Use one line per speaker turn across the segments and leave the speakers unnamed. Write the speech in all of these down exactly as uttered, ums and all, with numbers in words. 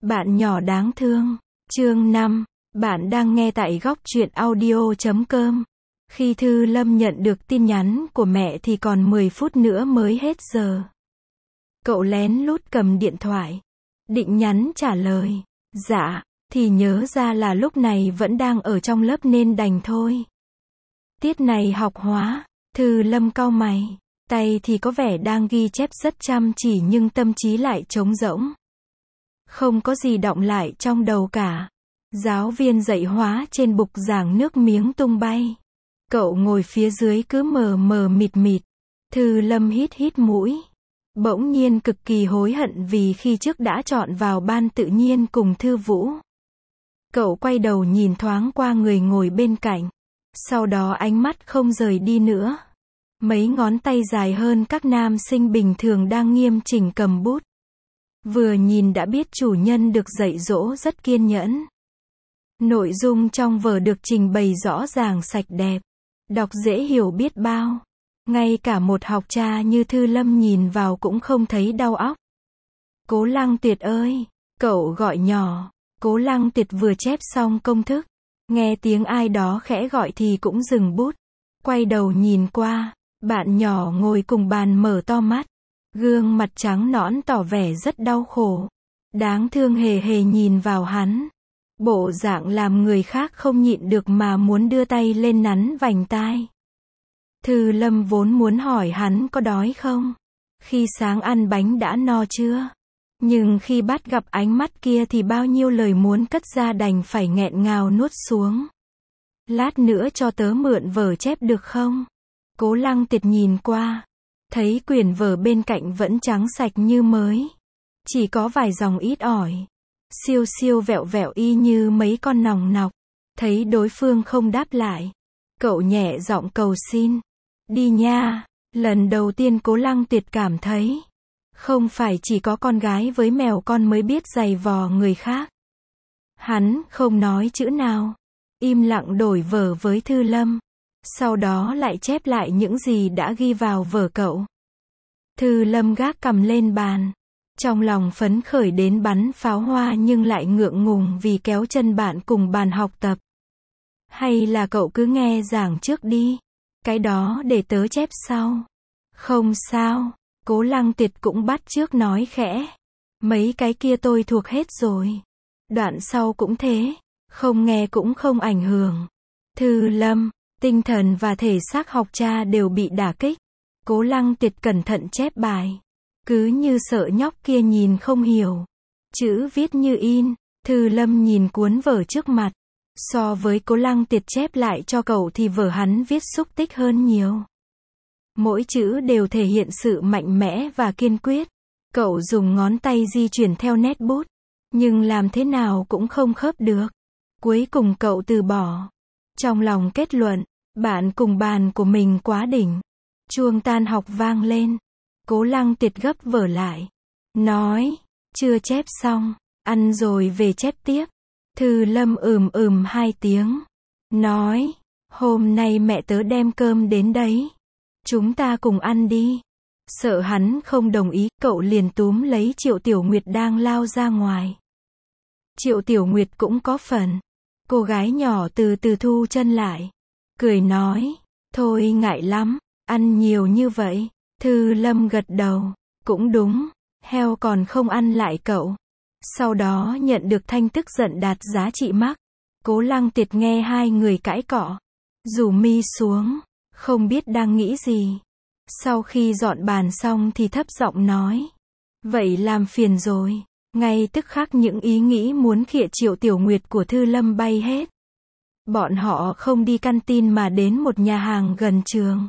Bạn nhỏ đáng thương. Chương năm. Bạn đang nghe tại góc truyện audio chấm com. Khi Thư Lâm nhận được tin nhắn của mẹ thì còn mười phút nữa mới hết giờ. Cậu lén lút cầm điện thoại, định nhắn trả lời. Dạ, thì nhớ ra là lúc này vẫn đang ở trong lớp nên đành thôi. Tiết này học hóa, Thư Lâm cau mày. Tay thì có vẻ đang ghi chép rất chăm chỉ nhưng tâm trí lại trống rỗng. Không có gì đọng lại trong đầu cả. Giáo viên dạy hóa trên bục giảng nước miếng tung bay. Cậu ngồi phía dưới cứ mờ mờ mịt mịt. Thư Lâm hít hít mũi. Bỗng nhiên cực kỳ hối hận vì khi trước đã chọn vào ban tự nhiên cùng Thư Vũ. Cậu quay đầu nhìn thoáng qua người ngồi bên cạnh. Sau đó ánh mắt không rời đi nữa. Mấy ngón tay dài hơn các nam sinh bình thường đang nghiêm chỉnh cầm bút. Vừa nhìn đã biết chủ nhân được dạy dỗ rất kiên nhẫn. Nội dung trong vở được trình bày rõ ràng sạch đẹp. Đọc dễ hiểu biết bao. Ngay cả một học trò như Thư Lâm nhìn vào cũng không thấy đau óc. Cố Lăng Tuyệt ơi! Cậu gọi nhỏ. Cố Lăng Tuyệt vừa chép xong công thức. Nghe tiếng ai đó khẽ gọi thì cũng dừng bút. Quay đầu nhìn qua. Bạn nhỏ ngồi cùng bàn mở to mắt. Gương mặt trắng nõn tỏ vẻ rất đau khổ. Đáng thương hề hề nhìn vào hắn. Bộ dạng làm người khác không nhịn được mà muốn đưa tay lên nắn vành tai. Thư Lâm vốn muốn hỏi hắn có đói không? Khi sáng ăn bánh đã no chưa? Nhưng khi bắt gặp ánh mắt kia thì bao nhiêu lời muốn cất ra đành phải nghẹn ngào nuốt xuống. Lát nữa cho tớ mượn vở chép được không? Cố Lăng Tuyệt nhìn qua. Thấy quyển vở bên cạnh vẫn trắng sạch như mới. Chỉ có vài dòng ít ỏi. Siêu siêu vẹo vẹo y như mấy con nòng nọc. Thấy đối phương không đáp lại. Cậu nhẹ giọng cầu xin. Đi nha. Lần đầu tiên Cố Lăng Tuyệt cảm thấy. Không phải chỉ có con gái với mèo con mới biết giày vò người khác. Hắn không nói chữ nào. Im lặng đổi vở với Thư Lâm. Sau đó lại chép lại những gì đã ghi vào vở cậu. Thư Lâm gác cằm lên bàn. Trong lòng phấn khởi đến bắn pháo hoa nhưng lại ngượng ngùng vì kéo chân bạn cùng bàn học tập. Hay là cậu cứ nghe giảng trước đi. Cái đó để tớ chép sau. Không sao. Cố Lăng Tuyệt cũng bắt chước nói khẽ. Mấy cái kia tôi thuộc hết rồi. Đoạn sau cũng thế. Không nghe cũng không ảnh hưởng. Thư Lâm. Tinh thần và thể xác học trò đều bị đả kích. Cố Lăng Tuyệt cẩn thận chép bài. Cứ như sợ nhóc kia nhìn không hiểu. Chữ viết như in. Thư Lâm nhìn cuốn vở trước mặt. So với Cố Lăng Tuyệt chép lại cho cậu thì vở hắn viết xúc tích hơn nhiều. Mỗi chữ đều thể hiện sự mạnh mẽ và kiên quyết. Cậu dùng ngón tay di chuyển theo nét bút. Nhưng làm thế nào cũng không khớp được. Cuối cùng cậu từ bỏ. Trong lòng kết luận. Bạn cùng bàn của mình quá đỉnh. Chuông tan học vang lên. Cố Lăng Tuyệt gấp vở lại. Nói. Chưa chép xong. Ăn rồi về chép tiếp. Thư Lâm ừm ừm hai tiếng. Nói. Hôm nay mẹ tớ đem cơm đến đấy. Chúng ta cùng ăn đi. Sợ hắn không đồng ý, cậu liền túm lấy Triệu Tiểu Nguyệt đang lao ra ngoài. Triệu Tiểu Nguyệt cũng có phần. Cô gái nhỏ từ từ thu chân lại. Cười nói. Thôi ngại lắm. Ăn nhiều như vậy. Thư Lâm gật đầu. Cũng đúng. Heo còn không ăn lại cậu. Sau đó nhận được thanh tức giận đạt giá trị mắc. Cố Lăng Tuyệt nghe hai người cãi cọ. Rủ mi xuống. Không biết đang nghĩ gì. Sau khi dọn bàn xong thì thấp giọng nói. Vậy làm phiền rồi. Ngay tức khắc những ý nghĩ muốn khịa Triệu Tiểu Nguyệt của Thư Lâm bay hết. Bọn họ không đi canteen mà đến một nhà hàng gần trường.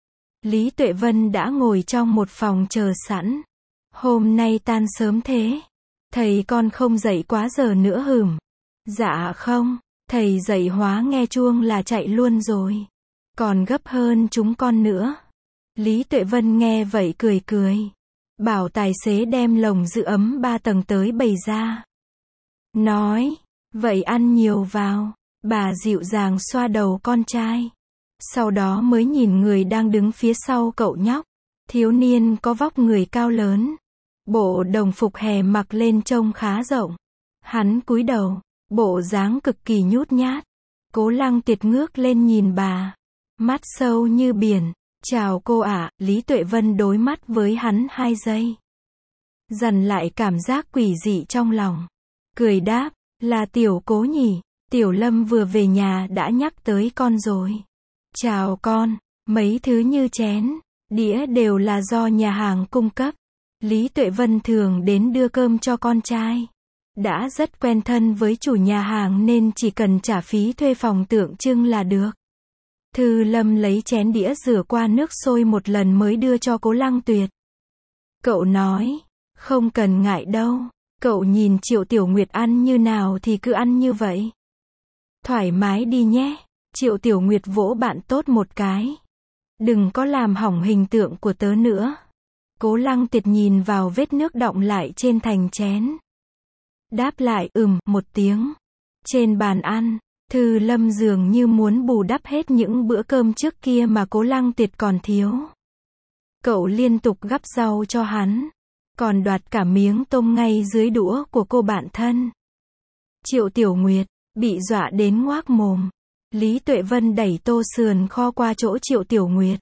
Lý Tuệ Vân đã ngồi trong một phòng chờ sẵn. Hôm nay tan sớm thế. Thầy con không dậy quá giờ nữa hửm. Dạ không. Thầy dậy hóa nghe chuông là chạy luôn rồi. Còn gấp hơn chúng con nữa. Lý Tuệ Vân nghe vậy cười cười. Bảo tài xế đem lồng giữ ấm ba tầng tới bày ra. Nói. Vậy ăn nhiều vào. Bà dịu dàng xoa đầu con trai. Sau đó mới nhìn người đang đứng phía sau cậu nhóc. Thiếu niên có vóc người cao lớn. Bộ đồng phục hè mặc lên trông khá rộng. Hắn cúi đầu, bộ dáng cực kỳ nhút nhát. Cố Lăng Tuyệt ngước lên nhìn bà, mắt sâu như biển. Chào cô ạ, Lý Tuệ Vân đối mắt với hắn hai giây. Dằn lại cảm giác quỷ dị trong lòng. Cười đáp, là Tiểu Cố nhỉ, Tiểu Lâm vừa về nhà đã nhắc tới con rồi. Chào con, mấy thứ như chén, đĩa đều là do nhà hàng cung cấp. Lý Tuệ Vân thường đến đưa cơm cho con trai. Đã rất quen thân với chủ nhà hàng nên chỉ cần trả phí thuê phòng tượng trưng là được. Thư Lâm lấy chén đĩa rửa qua nước sôi một lần mới đưa cho Cố Lăng Tuyệt. Cậu nói, không cần ngại đâu, cậu nhìn Triệu Tiểu Nguyệt ăn như nào thì cứ ăn như vậy. Thoải mái đi nhé. Triệu Tiểu Nguyệt vỗ bạn tốt một cái. Đừng có làm hỏng hình tượng của tớ nữa. Cố Lăng Tuyệt nhìn vào vết nước đọng lại trên thành chén. Đáp lại ừm một tiếng. Trên bàn ăn, Thư Lâm dường như muốn bù đắp hết những bữa cơm trước kia mà Cố Lăng Tuyệt còn thiếu. Cậu liên tục gắp rau cho hắn, còn đoạt cả miếng tôm ngay dưới đũa của cô bạn thân. Triệu Tiểu Nguyệt bị dọa đến ngoác mồm. Lý Tuệ Vân đẩy tô sườn kho qua chỗ Triệu Tiểu Nguyệt.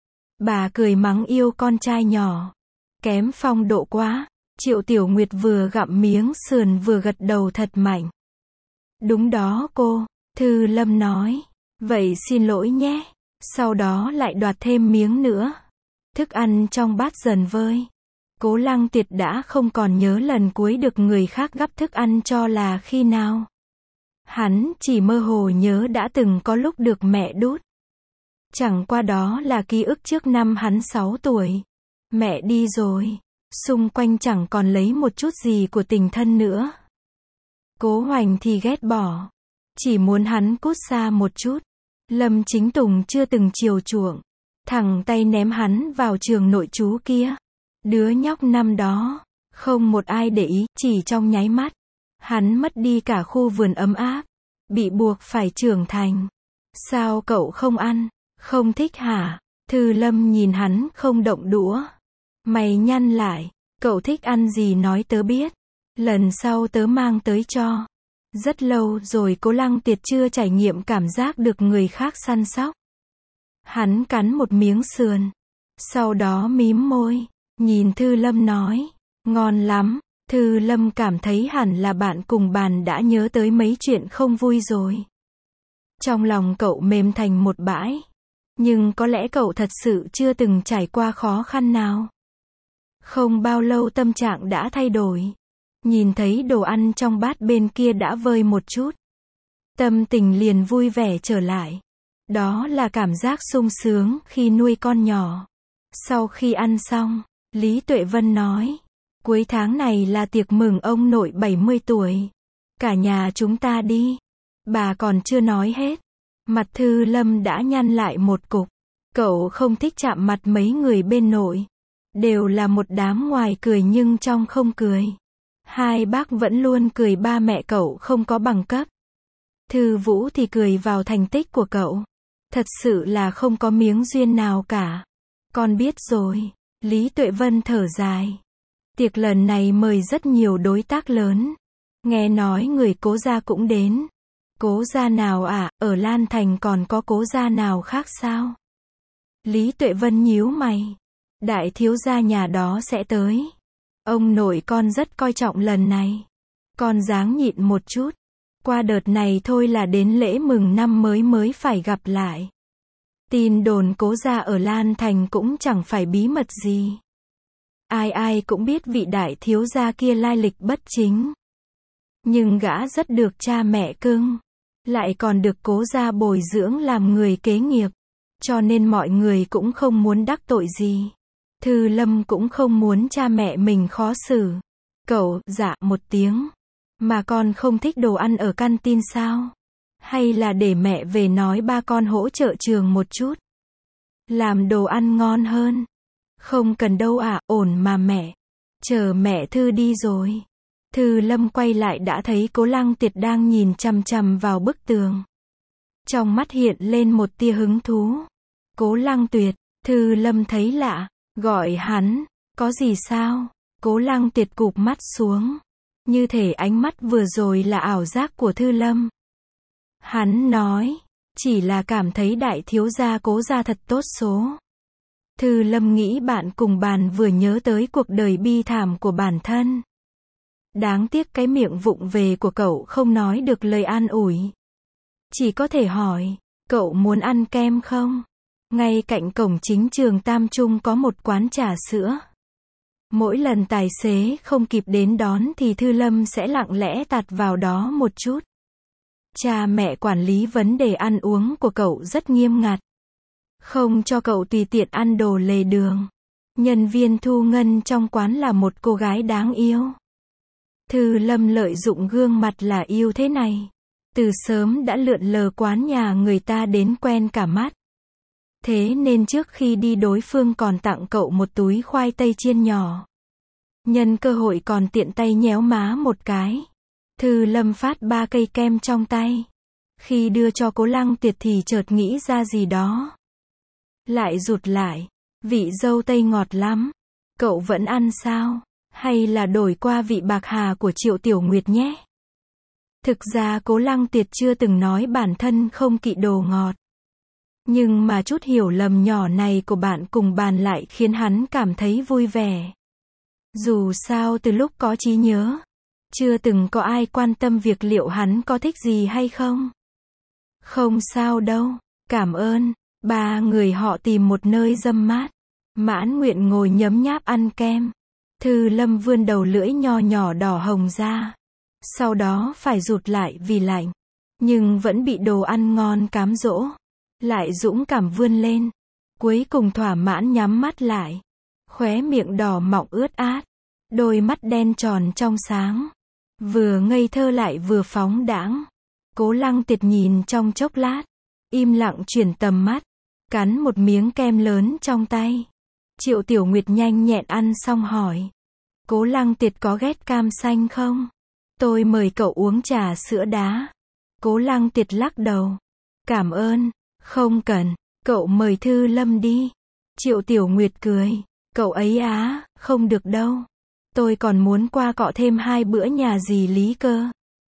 Bà cười mắng yêu con trai nhỏ. Kém phong độ quá. Triệu Tiểu Nguyệt vừa gặm miếng sườn vừa gật đầu thật mạnh. Đúng đó cô, Thư Lâm nói. Vậy xin lỗi nhé. Sau đó lại đoạt thêm miếng nữa. Thức ăn trong bát dần vơi. Cố Lăng Tuyệt đã không còn nhớ lần cuối được người khác gắp thức ăn cho là khi nào. Hắn chỉ mơ hồ nhớ đã từng có lúc được mẹ đút. Chẳng qua đó là ký ức trước năm hắn sáu tuổi. Mẹ đi rồi. Xung quanh chẳng còn lấy một chút gì của tình thân nữa. Cố Hoành thì ghét bỏ. Chỉ muốn hắn cút xa một chút. Lâm Chính Tùng chưa từng chiều chuộng. Thẳng tay ném hắn vào trường nội trú kia. Đứa nhóc năm đó. Không một ai để ý, chỉ trong nháy mắt. Hắn mất đi cả khu vườn ấm áp. Bị buộc phải trưởng thành. Sao cậu không ăn? Không thích hả? Thư Lâm nhìn hắn không động đũa. Mày nhăn lại. Cậu thích ăn gì nói tớ biết. Lần sau tớ mang tới cho. Rất lâu rồi Cố Lăng Tuyệt chưa trải nghiệm cảm giác được người khác săn sóc. Hắn cắn một miếng sườn. Sau đó mím môi. Nhìn Thư Lâm nói. Ngon lắm. Thư Lâm cảm thấy hẳn là bạn cùng bàn đã nhớ tới mấy chuyện không vui rồi. Trong lòng cậu mềm thành một bãi. Nhưng có lẽ cậu thật sự chưa từng trải qua khó khăn nào. Không bao lâu tâm trạng đã thay đổi. Nhìn thấy đồ ăn trong bát bên kia đã vơi một chút. Tâm tình liền vui vẻ trở lại. Đó là cảm giác sung sướng khi nuôi con nhỏ. Sau khi ăn xong, Lý Tuệ Vân nói. Cuối tháng này là tiệc mừng ông nội bảy mươi tuổi. Cả nhà chúng ta đi. Bà còn chưa nói hết. Mặt Thư Lâm đã nhăn lại một cục. Cậu không thích chạm mặt mấy người bên nội. Đều là một đám ngoài cười nhưng trong không cười. Hai bác vẫn luôn cười ba mẹ cậu không có bằng cấp. Thư Vũ thì cười vào thành tích của cậu. Thật sự là không có miếng duyên nào cả. Con biết rồi. Lý Tuệ Vân thở dài. Tiệc lần này mời rất nhiều đối tác lớn. Nghe nói người Cố gia cũng đến. Cố gia nào à, ở Lan Thành còn có Cố gia nào khác sao? Lý Tuệ Vân nhíu mày. Đại thiếu gia nhà đó sẽ tới. Ông nội con rất coi trọng lần này. Con ráng nhịn một chút. Qua đợt này thôi là đến lễ mừng năm mới mới phải gặp lại. Tin đồn Cố gia ở Lan Thành cũng chẳng phải bí mật gì. Ai ai cũng biết vị đại thiếu gia kia lai lịch bất chính. Nhưng gã rất được cha mẹ cưng. Lại còn được Cố gia bồi dưỡng làm người kế nghiệp. Cho nên mọi người cũng không muốn đắc tội gì. Thư Lâm cũng không muốn cha mẹ mình khó xử. Cậu, dạ một tiếng. Mà con không thích đồ ăn ở căn tin sao? Hay là để mẹ về nói ba con hỗ trợ trường một chút? Làm đồ ăn ngon hơn. Không cần đâu ạ, à, ổn mà mẹ. Chờ mẹ Thư đi rồi. Thư Lâm quay lại đã thấy Cố Lăng Tuyệt đang nhìn chằm chằm vào bức tường. Trong mắt hiện lên một tia hứng thú. Cố Lăng Tuyệt, Thư Lâm thấy lạ, gọi hắn, có gì sao? Cố Lăng Tuyệt cụp mắt xuống. Như thể ánh mắt vừa rồi là ảo giác của Thư Lâm. Hắn nói, chỉ là cảm thấy đại thiếu gia Cố gia thật tốt số. Thư Lâm nghĩ bạn cùng bàn vừa nhớ tới cuộc đời bi thảm của bản thân. Đáng tiếc cái miệng vụng về của cậu không nói được lời an ủi. Chỉ có thể hỏi, cậu muốn ăn kem không? Ngay cạnh cổng chính trường Tam Trung có một quán trà sữa. Mỗi lần tài xế không kịp đến đón thì Thư Lâm sẽ lặng lẽ tạt vào đó một chút. Cha mẹ quản lý vấn đề ăn uống của cậu rất nghiêm ngặt. Không cho cậu tùy tiện ăn đồ lề đường. Nhân viên thu ngân trong quán là một cô gái đáng yêu. Thư Lâm lợi dụng gương mặt là yêu thế này. Từ sớm đã lượn lờ quán nhà người ta đến quen cả mắt. Thế nên trước khi đi đối phương còn tặng cậu một túi khoai tây chiên nhỏ. Nhân cơ hội còn tiện tay nhéo má một cái. Thư Lâm phát ba cây kem trong tay. Khi đưa cho Cố Lăng Tiệt thì chợt nghĩ ra gì đó. Lại rụt lại. Vị dâu tây ngọt lắm. Cậu vẫn ăn sao? Hay là đổi qua vị bạc hà của Triệu Tiểu Nguyệt nhé? Thực ra Cố Lăng Tiệt chưa từng nói bản thân không kỵ đồ ngọt. Nhưng mà chút hiểu lầm nhỏ này của bạn cùng bàn lại khiến hắn cảm thấy vui vẻ. Dù sao từ lúc có trí nhớ, chưa từng có ai quan tâm việc liệu hắn có thích gì hay không. Không sao đâu, cảm ơn. Ba người họ tìm một nơi râm mát. Mãn Nguyện ngồi nhấm nháp ăn kem. Thư Lâm vươn đầu lưỡi nho nhỏ đỏ hồng ra. Sau đó phải rụt lại vì lạnh. Nhưng vẫn bị đồ ăn ngon cám dỗ. Lại dũng cảm vươn lên. Cuối cùng thỏa mãn nhắm mắt lại. Khóe miệng đỏ mọng ướt át. Đôi mắt đen tròn trong sáng. Vừa ngây thơ lại vừa phóng đãng. Cố Lăng Tiệt nhìn trong chốc lát. Im lặng chuyển tầm mắt. Cắn một miếng kem lớn trong tay. Triệu Tiểu Nguyệt nhanh nhẹn ăn xong hỏi. Cố Lăng Tiệt có ghét cam xanh không? Tôi mời cậu uống trà sữa đá. Cố Lăng Tiệt lắc đầu. Cảm ơn. Không cần. Cậu mời Thư Lâm đi. Triệu Tiểu Nguyệt cười. Cậu ấy á, không được đâu. Tôi còn muốn qua cọ thêm hai bữa nhà dì Lý cơ.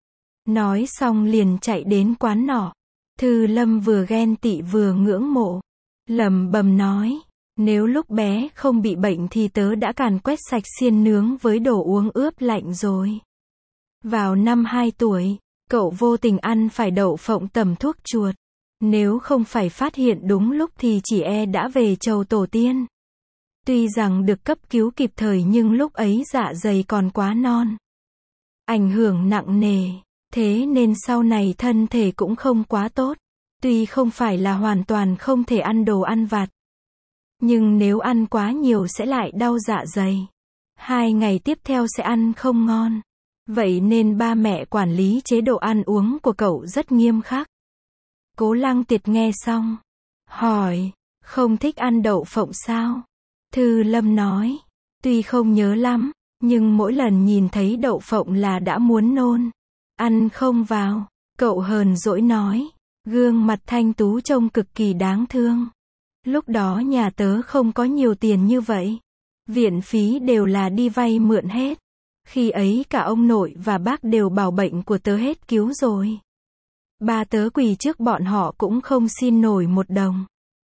Nói xong liền chạy đến quán nọ. Thư Lâm vừa ghen tị vừa ngưỡng mộ. Lẩm bẩm nói. Nếu lúc bé không bị bệnh thì tớ đã càn quét sạch xiên nướng với đồ uống ướp lạnh rồi. Vào năm hai tuổi, cậu vô tình ăn phải đậu phộng tẩm thuốc chuột. Nếu không phải phát hiện đúng lúc thì chỉ e đã về chầu tổ tiên. Tuy rằng được cấp cứu kịp thời nhưng lúc ấy dạ dày còn quá non. Ảnh hưởng nặng nề. Thế nên sau này thân thể cũng không quá tốt. Tuy không phải là hoàn toàn không thể ăn đồ ăn vặt. Nhưng nếu ăn quá nhiều sẽ lại đau dạ dày. Hai ngày tiếp theo sẽ ăn không ngon. Vậy nên ba mẹ quản lý chế độ ăn uống của cậu rất nghiêm khắc. Cố Lăng Tiệt nghe xong. Hỏi, không thích ăn đậu phộng sao? Thư Lâm nói, tuy không nhớ lắm, nhưng mỗi lần nhìn thấy đậu phộng là đã muốn nôn. Ăn không vào, cậu hờn dỗi nói. Gương mặt thanh tú trông cực kỳ đáng thương. Lúc đó nhà tớ không có nhiều tiền như vậy. Viện phí đều là đi vay mượn hết. Khi ấy cả ông nội và bác đều bảo bệnh của tớ hết cứu rồi. Ba tớ quỳ trước bọn họ cũng không xin nổi một đồng.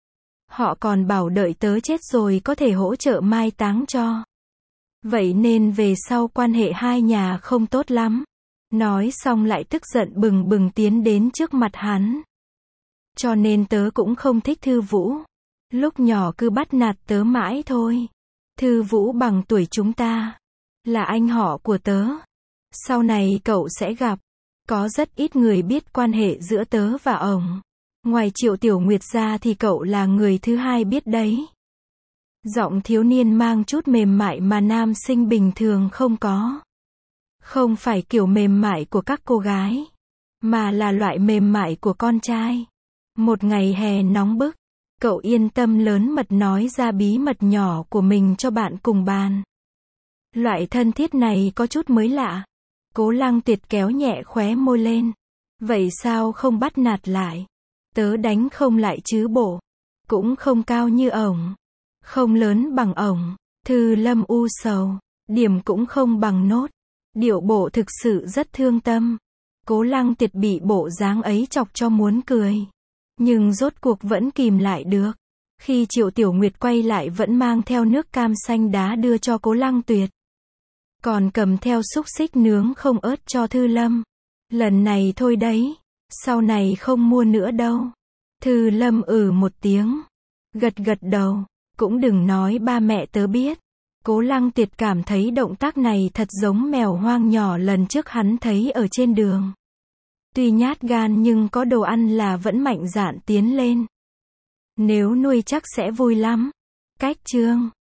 Họ còn bảo đợi tớ chết rồi có thể hỗ trợ mai táng cho. Vậy nên về sau quan hệ hai nhà không tốt lắm. Nói xong lại tức giận bừng bừng tiến đến trước mặt hắn. Cho nên tớ cũng không thích Thư Vũ. Lúc nhỏ cứ bắt nạt tớ mãi thôi. Thư Vũ bằng tuổi chúng ta. Là anh họ của tớ. Sau này cậu sẽ gặp. Có rất ít người biết quan hệ giữa tớ và ổng. Ngoài Triệu Tiểu Nguyệt ra thì cậu là người thứ hai biết đấy. Giọng thiếu niên mang chút mềm mại mà nam sinh bình thường không có. Không phải kiểu mềm mại của các cô gái. Mà là loại mềm mại của con trai. Một ngày hè nóng bức. Cậu yên tâm lớn mật nói ra bí mật nhỏ của mình cho bạn cùng bàn. Loại thân thiết này có chút mới lạ. Cố Lăng Tiệt kéo nhẹ khóe môi lên. Vậy sao không bắt nạt lại? Tớ đánh không lại chứ bộ. Cũng không cao như ổng. Không lớn bằng ổng. Thư Lâm u sầu. Điểm cũng không bằng nốt. Điệu bộ thực sự rất thương tâm. Cố Lăng Tiệt bị bộ dáng ấy chọc cho muốn cười. Nhưng rốt cuộc vẫn kìm lại được. Khi Triệu Tiểu Nguyệt quay lại vẫn mang theo nước cam xanh đá đưa cho Cố Lăng Tuyệt. Còn cầm theo xúc xích nướng không ớt cho Thư Lâm. Lần này thôi đấy. Sau này không mua nữa đâu. Thư Lâm ừ một tiếng. Gật gật đầu. Cũng đừng nói ba mẹ tớ biết. Cố Lăng Tiệt cảm thấy động tác này thật giống mèo hoang nhỏ lần trước hắn thấy ở trên đường. Tuy nhát gan nhưng có đồ ăn là vẫn mạnh dạn tiến lên. Nếu nuôi chắc sẽ vui lắm. Cách chương